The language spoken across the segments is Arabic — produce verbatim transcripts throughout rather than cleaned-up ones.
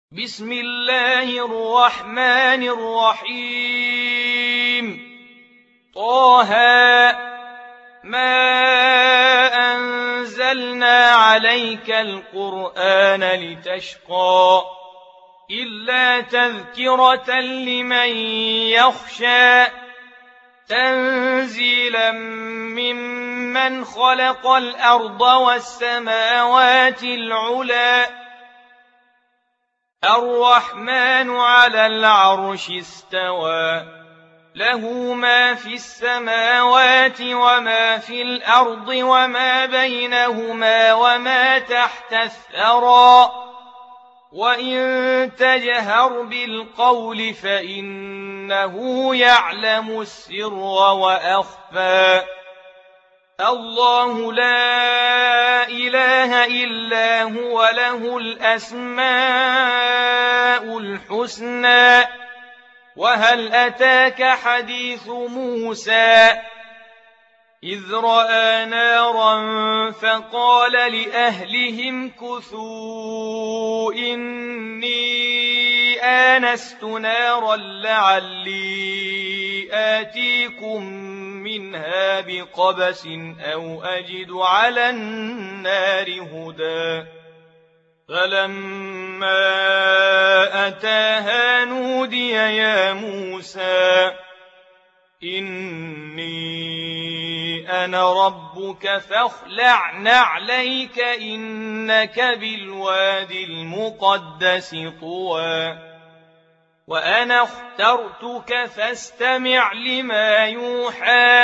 بسم الله الرحمن الرحيم طه ما أنزلنا عليك القرآن لتشقى إلا تذكرة لمن يخشى تنزيلا ممن خلق الأرض والسماوات العلى الرحمن على العرش استوى له ما في السماوات وما في الأرض وما بينهما وما تحت الثرى وإن تجهر بالقول فإنه يعلم السر وأخفى الله لا إله إلا هو له الأسماء الحسنى وهل أتاك حديث موسى إذ رأى نارا فقال لأهلهم كثوا إني آنست نارا لعلي آتيكم منها بقبس أو أجد على النار هدى فلما أتاها نودي يا موسى إني أنا ربك فاخلع نعليك إنك بالوادي المقدس طوى وأنا اخترتك فاستمع لما يوحى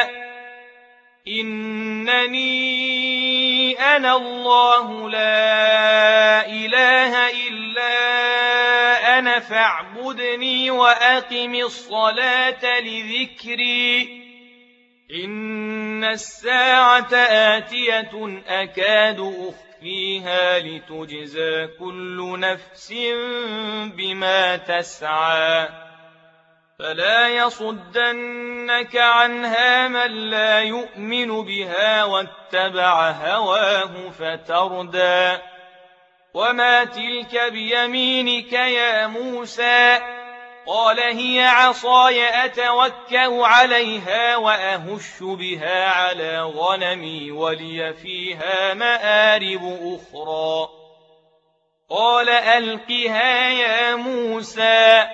إنني أنا الله لا إله إلا أنا فاعبدني وأقم الصلاة لذكري إن الساعة آتية أكاد أخفيها لتجزى كل نفس بما تسعى فلا يصدنك عنها من لا يؤمن بها واتبع هواه فتردى وما تلك بيمينك يا موسى قال هي عصاي أتوكأ عليها وأهش بها على غنمي ولي فيها مآرب أخرى قال ألقها يا موسى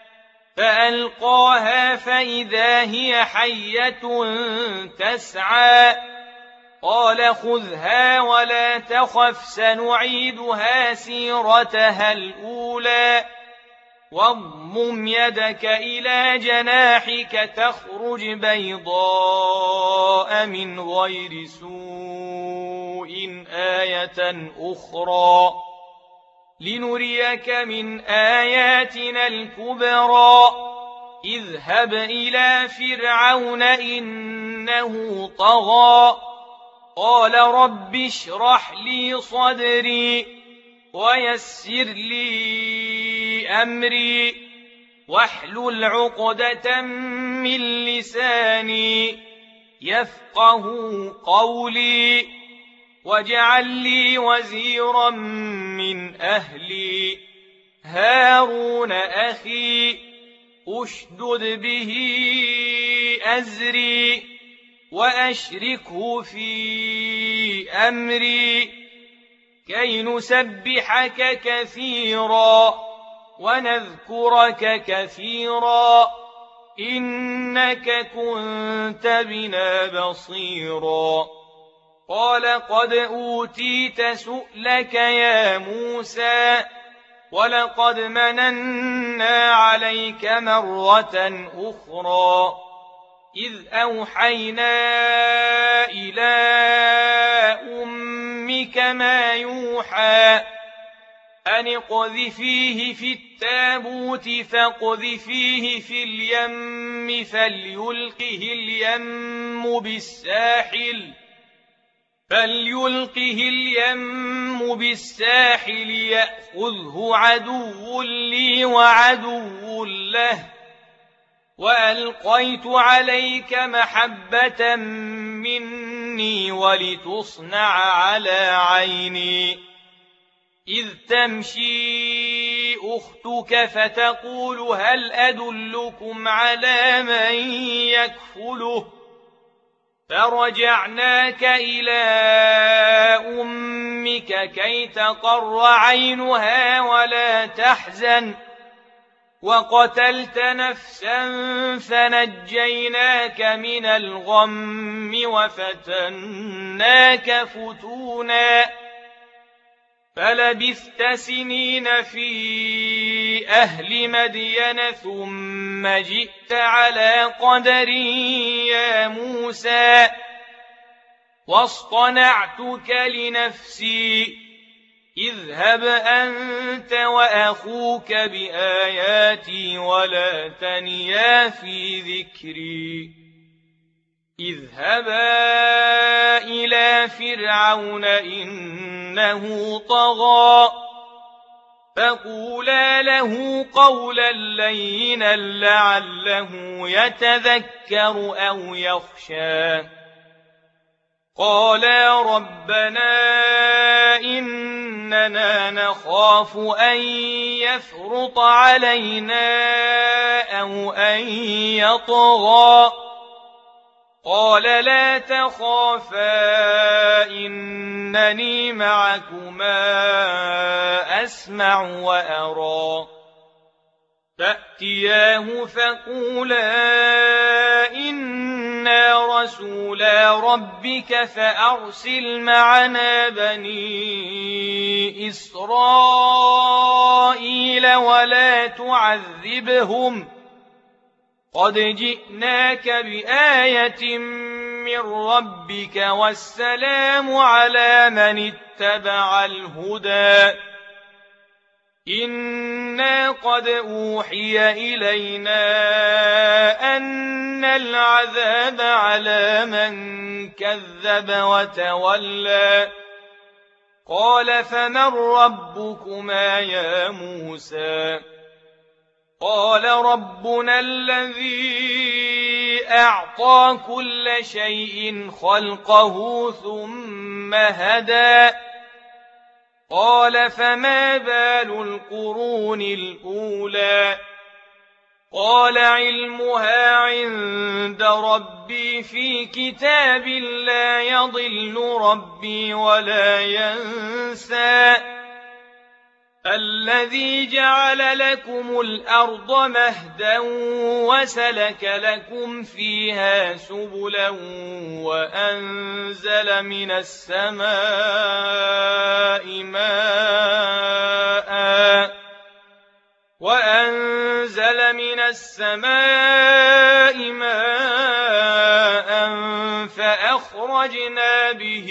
فألقاها فإذا هي حية تسعى قال خذها ولا تخف سنعيدها سيرتها الأولى واضمم يدك إلى جناحك تخرج بيضاء من غير سوء آية أخرى لنريك من آياتنا الكبرى اذهب إلى فرعون إنه طغى قال رب اشرح لي صدري ويسر لي أمري واحلل عقدة من لساني يفقه قولي واجعل لي وزيرا من أهلي هارون أخي أشدد به أزري وأشركه في أمري كي نسبحك كثيرا ونذكرك كثيرا إنك كنت بنا بصيرا قال قد أوتيت سؤلك يا موسى ولقد مننا عليك مرة أخرى إذ أوحينا إلى أمك ما يوحى أن اقذفيه في التابوت فاقذفيه في اليم فليلقه اليم بالساحل فليلقه اليم بالساحل يأخذه عدو لي وعدو له وألقيت عليك محبة مني ولتصنع على عيني إذ تمشي أختك فتقول هل أدلكم على من يكفله فرجعناك إلى أمك كي تقر عينها ولا تحزن وقتلت نفسا فنجيناك من الغم وفتناك فتونا فلبثت سنين في أهل مدين ثم جئت على قدر يا موسى واصطنعتك لنفسي اذهب أنت وأخوك بآياتي ولا تنيا في ذكري اذهبا إلى فرعون إنه طغى فقولا له قولا لينا لعله يتذكر أو يخشى قالا ربنا إننا نخاف أن يفرط علينا أو أن يطغى قال لا تخافا إنني معكما أسمع وأرى فأتياه فقولا إنا رسولا ربك فأرسل معنا بني إسرائيل ولا تعذبهم قد جئناك بآية من ربك والسلام على من اتبع الهدى إنا قد أوحي إلينا أن العذاب على من كذب وتولى قال فمن ربكما يا موسى قال ربنا الذي أعطى كل شيء خلقه ثم هدى قال فما بال القرون الأولى قال علمها عند ربي في كتاب لا يضل ربي ولا ينسى الذي جعل لكم الأرض مهدا وسلك لكم فيها سبلا وأنزل من السماء ماء وأنزل من السماء ماء فأخرجنا به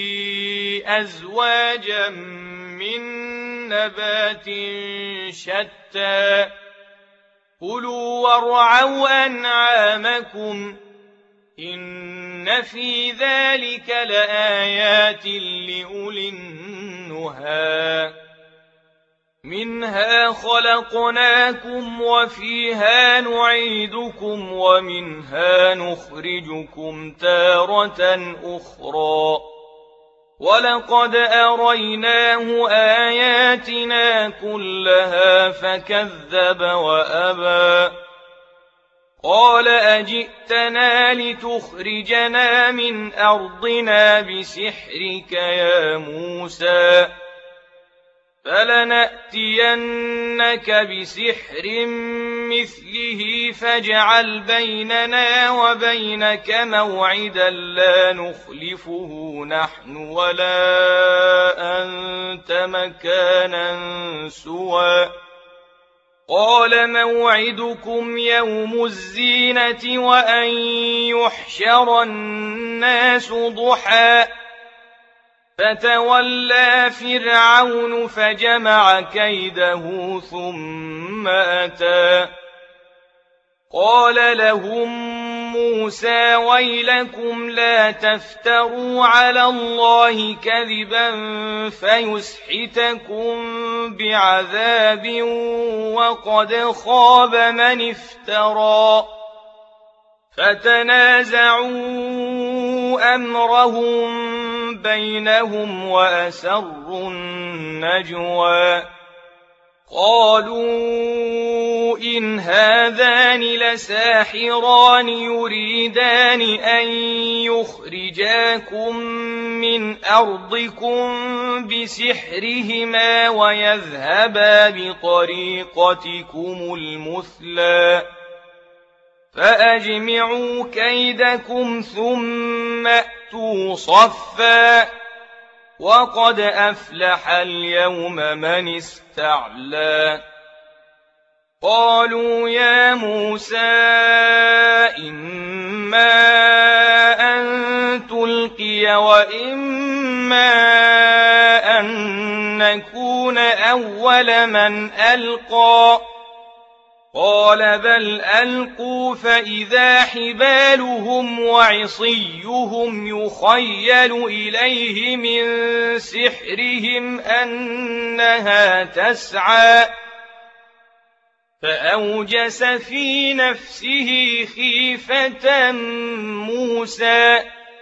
أزواجا من نبات شتى كلوا وارعوا أنعامكم إن في ذلك لآيات لأولي النهى منها خلقناكم وفيها نعيدكم ومنها نخرجكم تارة أخرى ولقد أريناه آياتنا كلها فكذب وأبى قال أجئتنا لتخرجنا من أرضنا بسحرك يا موسى فلنأتينك بسحر مثله فاجعل بيننا وبينك موعدا لا نخلفه نحن ولا أنت مكانا سوى قال موعدكم يوم الزينة وأن يحشر الناس ضحى فتولى فرعون فجمع كيده ثم أتى قال لهم موسى ويلكم لا تفتروا على الله كذبا فيسحتكم بعذاب وقد خاب من افترى فتنازعوا أمرهم بينهم وأسروا النجوى قالوا إن هذان لساحران يريدان أن يخرجاكم من أرضكم بسحرهما ويذهبا بطريقتكم المثلى فأجمعوا كيدكم ثم أتوا صفا وقد أفلح اليوم من استعلى قالوا يا موسى إما أن تلقي وإما أن نكون أول من ألقى قال بل ألقوا فإذا حبالهم وعصيهم يخيل إليه من سحرهم أنها تسعى فأوجس في نفسه خيفة موسى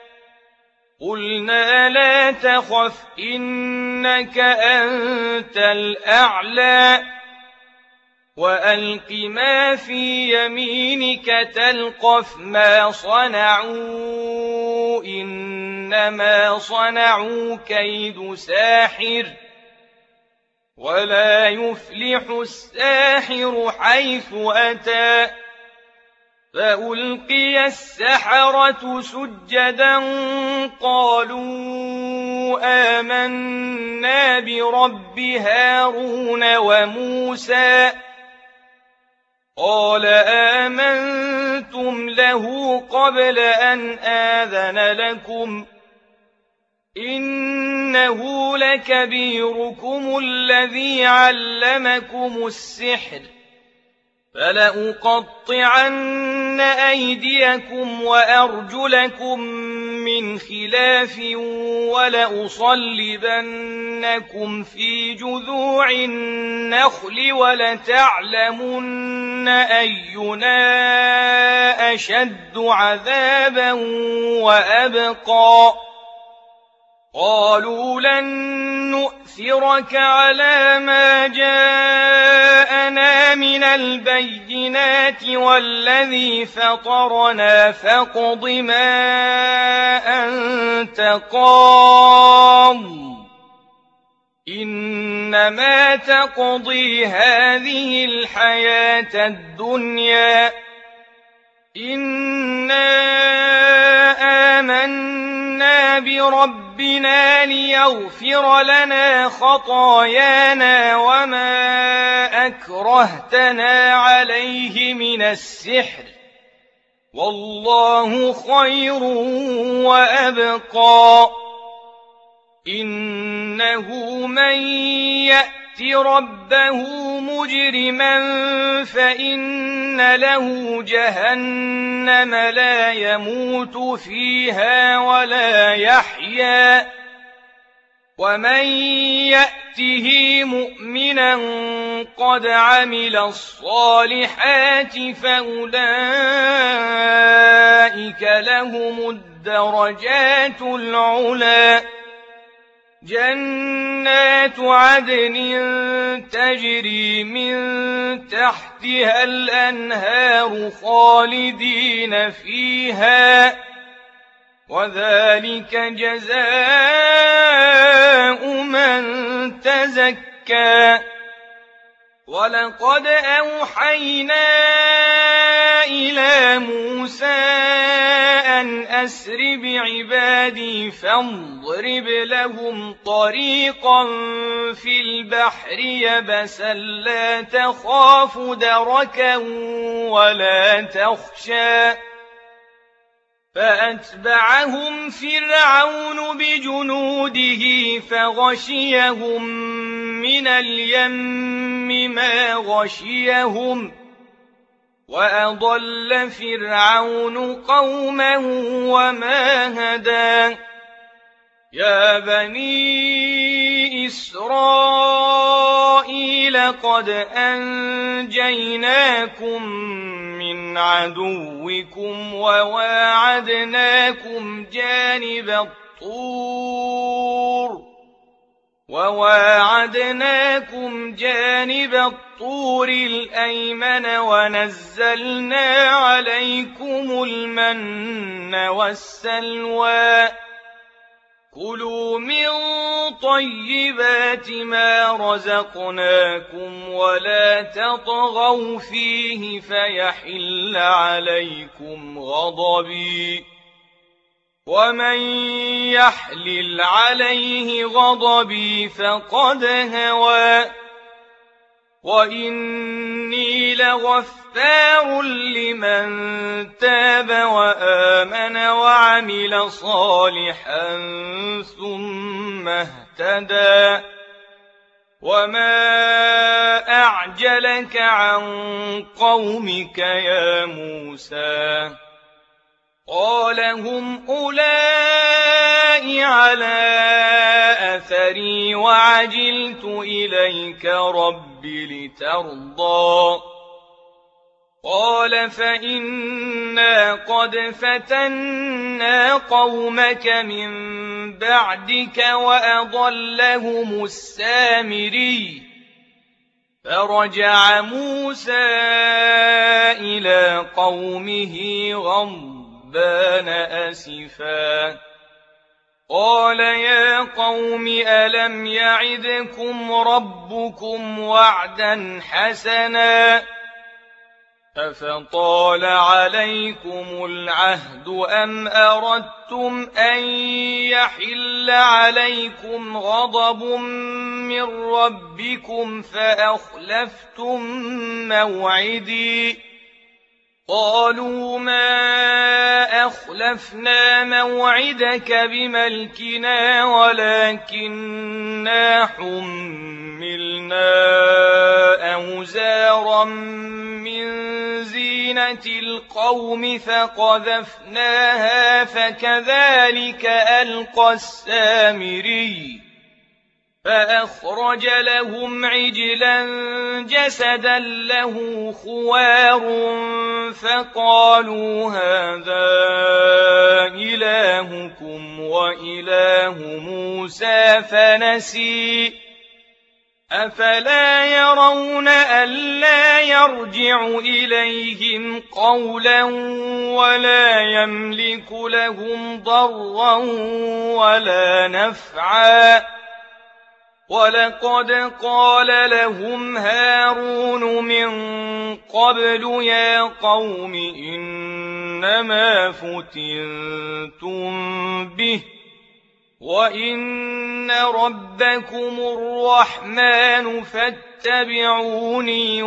قلنا لا تخف إنك أنت الأعلى وألق ما في يمينك تلقف ما صنعوا إنما صنعوا كيد ساحر ولا يفلح الساحر حيث أتى فألقي السحرة سجدا قالوا آمنا برب هارون وموسى قال آمنتم له قبل أن آذن لكم إنه لكبيركم الذي علمكم السحر فلأقطعن أيديكم وأرجلكم من خلاف ولأصلبنكم في جذوع النخل ولتعلمن أينا أشد عذابا وأبقى قالوا لن نؤثرك على ما جاءنا من البينات والذي فطرنا فاقض ما أنت قاض إنما تقضي هذه الحياة الدنيا إنا آمنا بربنا ليغفر لنا خطايانا وما أكرهتنا عليه من السحر والله خير وأبقى إنه من يأت ربه مجرما فإن له جهنم لا يموت فيها ولا يحيا ومن يأته مؤمنا قد عمل الصالحات فأولئك لهم الدرجات العلى جنات عدن تجري من تحتها الأنهار خالدين فيها وذلك جزاء من تزكى ولقد أوحينا إلى موسى أن أسر بعبادي فاضرب لهم طريقا في البحر يبسا لا تخاف دركا ولا تخشى فأتبعهم فرعون بجنوده فغشيهم من اليم ما غشيهم وأضل فرعون قومه وما هدى يا بني إسرائيل قد أنجيناكم من عدوكم وواعدناكم جانب الطور وواعدناكم جانب الطور الأيمن ونزلنا عليكم المن والسلوى كلوا من طيبات ما رزقناكم ولا تطغوا فيه فيحل عليكم غضبي ومن يحلل عليه غضبي فقد هوى وإني لغفار لمن تاب وآمن وعمل صالحا ثم اهتدى وما أعجلك عن قومك يا موسى قال هم أولئك على أثري وعجلت إليك رب لترضى قال فإنا قد فتنا قومك من بعدك وأضلهم السامري فرجع موسى إلى قومه غضبان بان أسفا قال يا قوم ألم يعدكم ربكم وعدا حسنا أفطال عليكم العهد أم أردتم أن يحل عليكم غضب من ربكم فأخلفتم موعدي قالوا ما أخلفنا موعدك بملكنا ولكننا حملنا أوزارا من زينة القوم فقذفناها فكذلك ألقى السامري فأخرج لهم عجلا جسدا له خوار فقالوا هذا إلهكم وإله موسى فنسي أفلا يرون ألا يرجع إليهم قولا ولا يملك لهم ضرا ولا نفعا ولقد قال لهم هارون من قبل يا قوم إنما فتنتم به وإن ربكم الرحمن فاتبعوني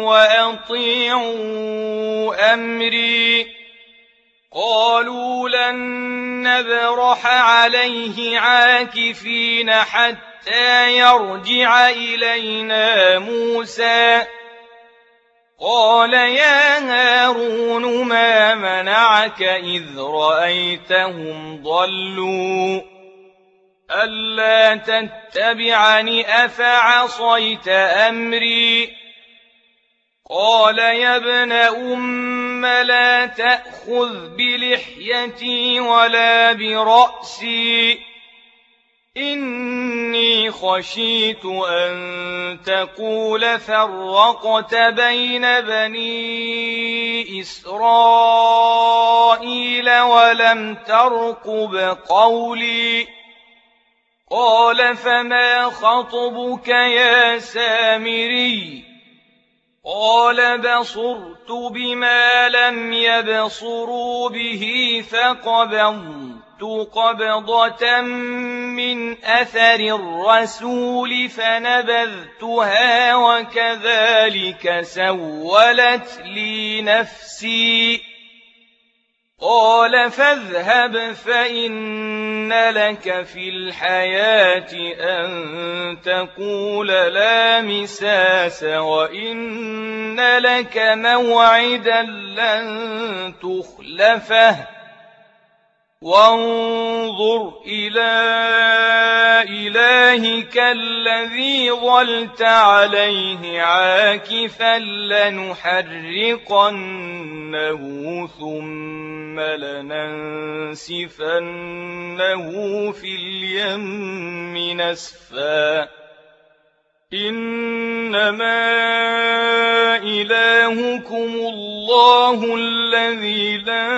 وأطيعوا أمري قالوا لن نبرح عليه عاكفين حتى يرجع إلينا موسى قال يا هارون ما منعك إذ رأيتهم ضلوا ألا تتبعني أفعصيت أمري قال يا ابن أم لا تأخذ بلحيتي ولا برأسي إني خشيت أن تقول فرقت بين بني إسرائيل ولم ترقب قولي قال فما خطبك يا سامري قال بصرت بما لم يبصروا به فقبضت قبضة من أثر الرسول فنبذتها وكذلك سولت لي نفسي قال فاذهب فإن لك في الحياة أن تقول لا مساس وإن لك موعدا لن تخلفه وانظر إلى إلهك الذي ظلت عليه عاكفا لنحرقنه ثم لننسفنه في اليم نسفا إنما إلهكم الله الذي لا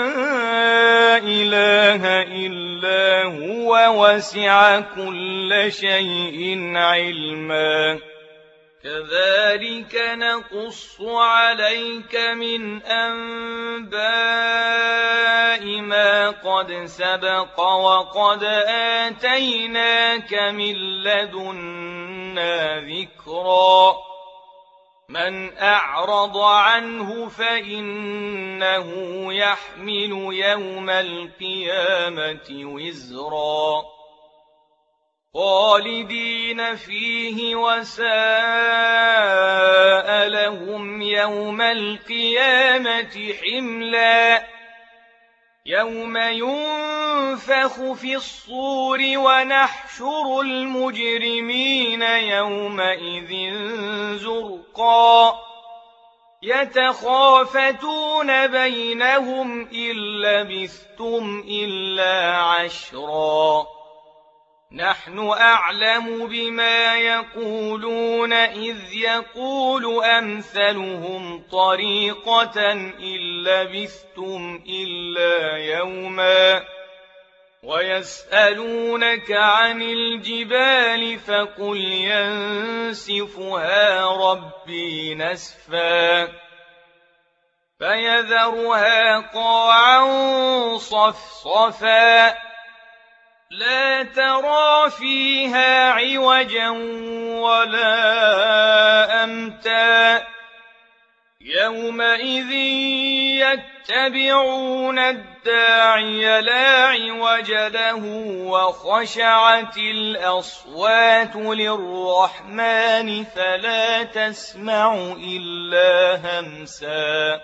إله إلا هو وسع كل شيء علما كذلك نقص عليك من أنباء ما قد سبق وقد آتيناك من لدنا ذكرا من أعرض عنه فإنه يحمل يوم القيامة وزرا خالدين فيه وساء لهم يوم القيامة حملا يوم ينفخ في الصور ونحشر المجرمين يومئذ زرقا يتخافتون بينهم إن لبثتم إلا عشرا نحن أعلم بما يقولون إذ يقول أمثلهم طريقة إن لبثتم إلا يوما ويسألونك عن الجبال فقل ينسفها ربي نسفا فيذرها قاعا صفصفا لا ترى فيها عوجا ولا أمتا يومئذ يتبعون الداعي لا عوج له وخشعت الأصوات للرحمن فلا تسمع إلا همسا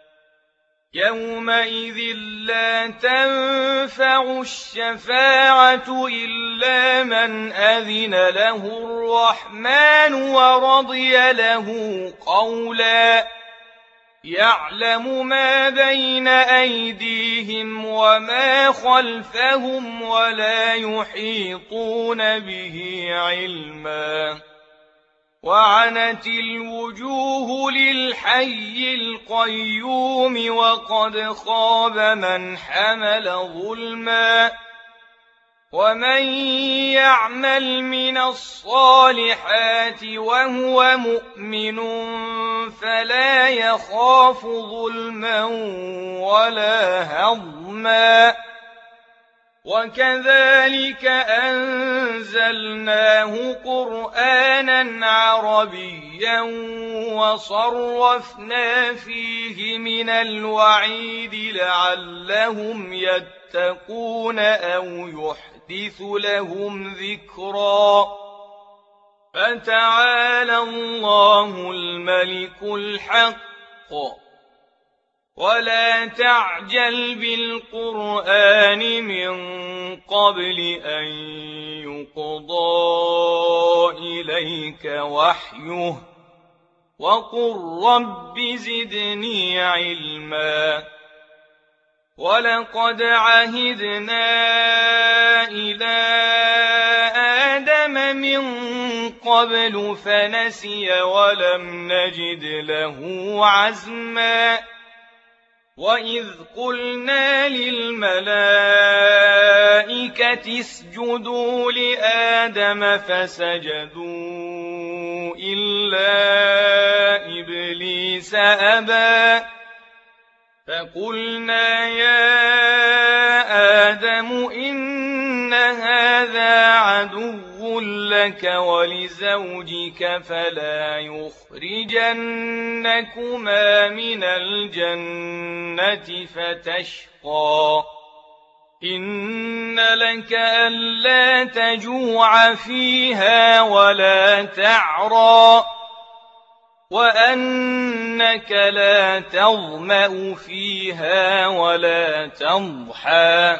يومئذ لا تنفع الشفاعة إلا من أذن له الرحمن ورضي له قولا يعلم ما بين أيديهم وما خلفهم ولا يحيطون به علما وعنت الوجوه للحي القيوم وقد خاب من حمل ظلما ومن يعمل من الصالحات وهو مؤمن فلا يخاف ظلما ولا هضما وكذلك أنزلناه قرآنا عربيا وصرفنا فيه من الوعيد لعلهم يتقون أو يحدث لهم ذكرا فتعالى الله الملك الحق ولا تعجل بالقرآن من قبل أن يقضى إليك وحيه وقل رب زدني علما ولقد عهدنا إلى آدم من قبل فنسي ولم نجد له عزما وإذ قلنا للملائكة اسجدوا لآدم فسجدوا إلا إبليس أبى فقلنا يا آدم إن هذا عدو لك ولزوجك فلا يخرجنكما من الجنة فتشقى إن لك ألا تجوع فيها ولا تعرى وأنك لا تظمأ فيها ولا تضحى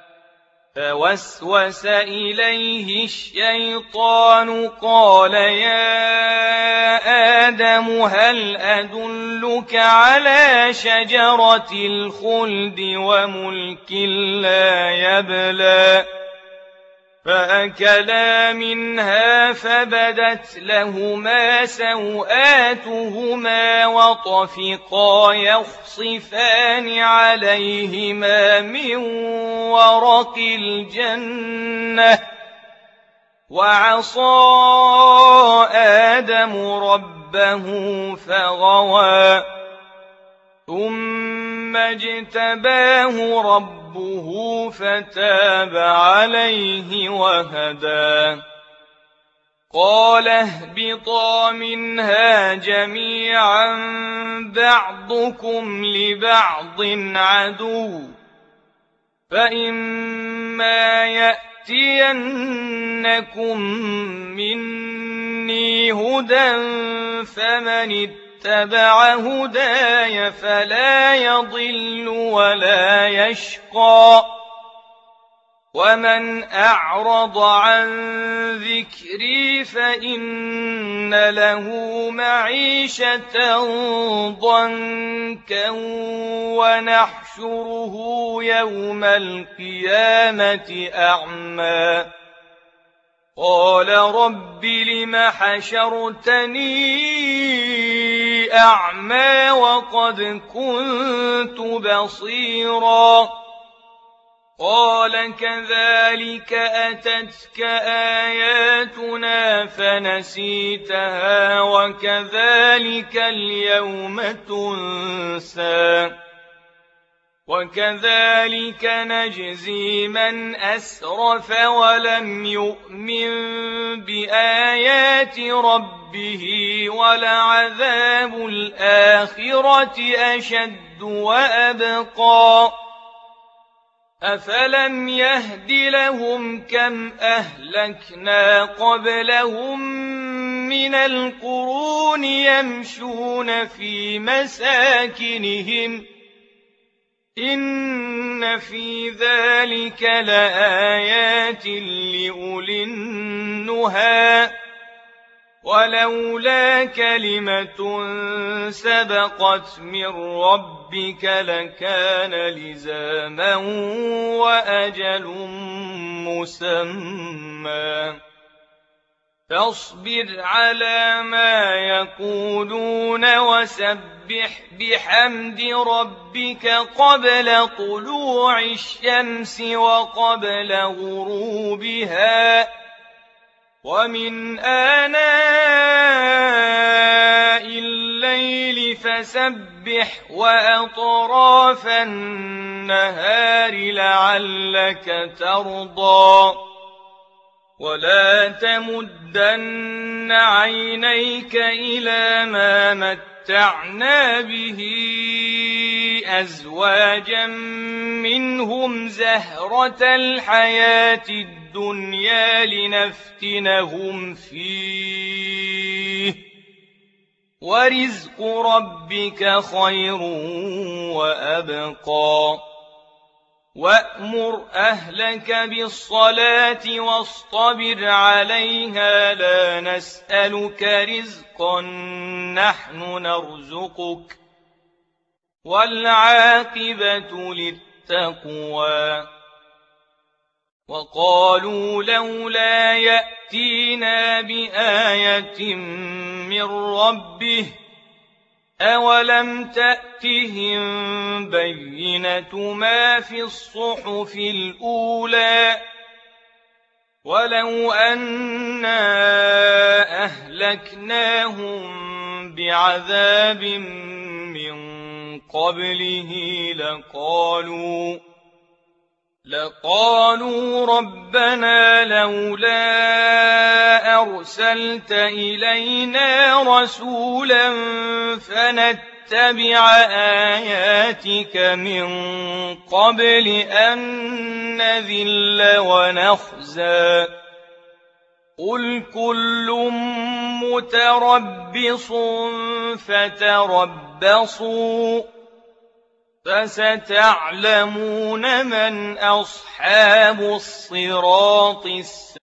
فوسوس إليه الشيطان قال يا آدم هل أدلك على شجرة الخلد وملك لا يبلى فأكلا منها فبدت لهما سوآتهما وطفقا يخصفان عليهما من ورق الجنة وعصى آدم ربه فغوى ثم اجتباه ربه فتاب عليه وهدى قال اهبطا منها جميعا بعضكم لبعض عدو فإما يأتينكم مني هدى فمن اتبع هداي فلا يضل ولا يشقى ومن أعرض عن ذكري فإن له معيشة ضنكا ونحشره يوم القيامة أعمى قال رب لم حشرتني أعمى وقد كنت بصيرا قال كذلك أتتك آياتنا فنسيتها وكذلك اليوم تنسى وكذلك نجزي من أسرف ولم يؤمن بآيات ربه ولعذاب الآخرة أشد وأبقى أفلم يهد لهم كم أهلكنا قبلهم من القرون يمشون في مساكنهم إن في ذلك لآيات لأولي النهى ولولا كلمة سبقت من ربك لكان لزاما وأجل مسمى فاصبر على ما يقولون وسبح بحمد ربك قبل طلوع الشمس وقبل غروبها ومن آناء الليل فسبح وأطراف النهار لعلك ترضى ولا تمدن عينيك إلى ما متعنا به أزواجا منهم زهرة الحياة الدنيا لنفتنهم فيه ورزق ربك خير وأبقى وأمر أهلك بالصلاة واصطبر عليها لا نسألك رزقا نحن نرزقك والعاقبة للتقوى وقالوا لولا يأتينا بآية من ربه أولم تأتهم بينة ما في الصحف الأولى ولو أنا أهلكناهم بعذاب من قبله لقالوا لقالوا ربنا لولا أرسلت إلينا رسولا فنتبع آياتك من قبل أن نذل ونخزى قل كل متربص فتربصوا فستعلمون من أصحاب الصراط السبيل